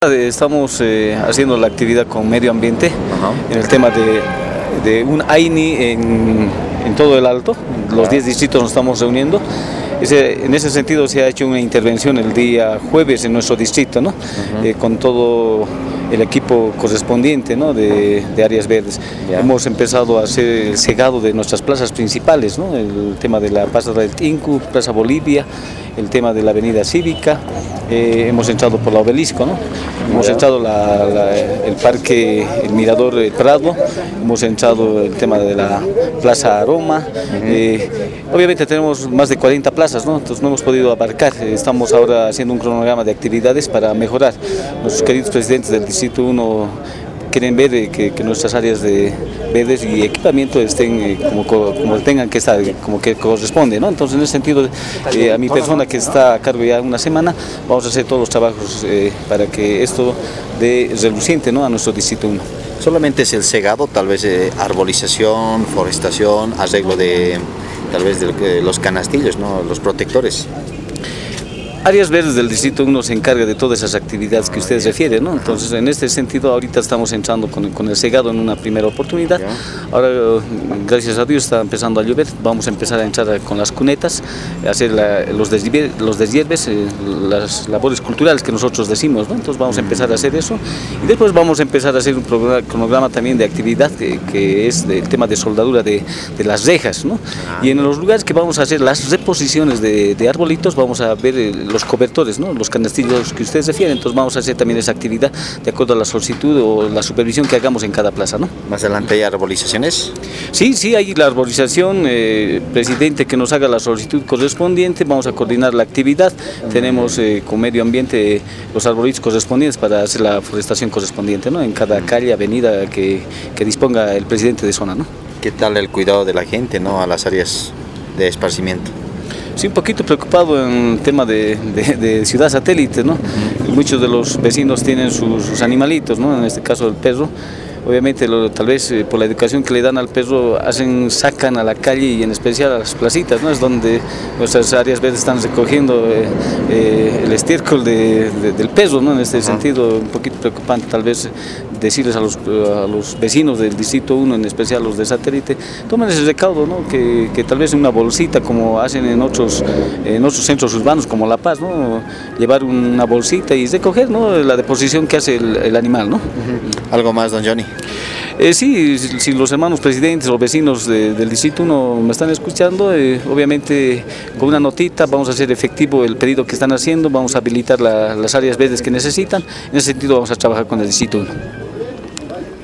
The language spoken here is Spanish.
Estamos haciendo la actividad con medio ambiente. En el tema de un AINI en todo el Alto. Los 10 distritos nos estamos reuniendo. En ese sentido se ha hecho una intervención el día jueves en nuestro distrito, ¿no? Con todo el equipo correspondiente, ¿no? de áreas verdes. Hemos empezado a hacer el segado de nuestras plazas principales, ¿no? El tema de la Plaza del Tinku, Plaza Bolivia, el tema de la Avenida Cívica. Hemos entrado por la Obelisco, ¿no? Hemos entrado el Parque, el Mirador Prado, hemos entrado el tema de la Plaza Aroma. Obviamente tenemos más de 40 plazas, ¿no? Entonces no hemos podido abarcar. Estamos ahora haciendo un cronograma de actividades para mejorar. Nuestros queridos presidentes del Distrito 1 quieren ver que nuestras áreas de verdes y equipamiento estén como tengan que estar, como que corresponde, ¿no? Entonces, en ese sentido, a mi persona que está a cargo ya una semana, vamos a hacer todos los trabajos para que esto dé reluciente, ¿no? A nuestro Distrito 1. Solamente es el segado, tal vez arbolización, forestación, arreglo de tal vez de los canastillos, ¿no? Los protectores. Áreas Verdes del Distrito 1 se encarga de todas esas actividades que ustedes refieren, ¿no? Entonces, en este sentido, ahorita estamos entrando con el segado en una primera oportunidad. Ahora, gracias a Dios, está empezando a llover. Vamos a empezar a entrar con las cunetas, a hacer los deshierves, las labores culturales que nosotros decimos, ¿no? Entonces, vamos a empezar a hacer eso. Y después vamos a empezar a hacer un cronograma también de actividad que es el tema de soldadura de las rejas, ¿no? Y en los lugares que vamos a hacer las reposiciones de arbolitos, vamos a ver los cobertores, ¿no? Los canastillos que ustedes refieren. Entonces vamos a hacer también esa actividad de acuerdo a la solicitud o la supervisión que hagamos en cada plaza, ¿no? ¿Más adelante hay arbolizaciones? Sí, hay la arbolización, presidente que nos haga la solicitud correspondiente, vamos a coordinar la actividad, tenemos con medio ambiente los arbolitos correspondientes para hacer la forestación correspondiente, ¿no? En cada calle, avenida que disponga el presidente de zona, ¿no? ¿Qué tal el cuidado de la gente, ¿no? A las áreas de esparcimiento? Sí, un poquito preocupado en el tema de ciudad satélite, ¿no? Muchos de los vecinos tienen sus animalitos, ¿no? En este caso el perro. Obviamente, tal vez por la educación que le dan al perro, sacan a la calle y en especial a las placitas, ¿no? Es donde nuestras áreas verdes están recogiendo el estiércol del perro, ¿no? En este sentido, un poquito preocupante tal vez decirles a los vecinos del Distrito 1, en especial los de satélite, tomen ese recaudo, ¿no? Que tal vez una bolsita, como hacen en otros centros urbanos como La Paz, ¿no? Llevar una bolsita y recoger, ¿no? La deposición que hace el animal, ¿no? ¿Algo más, don Johnny? Sí, si los hermanos presidentes o vecinos del Distrito 1 me están escuchando, obviamente con una notita vamos a hacer efectivo el pedido que están haciendo, vamos a habilitar las áreas verdes que necesitan. En ese sentido vamos a trabajar con el Distrito 1.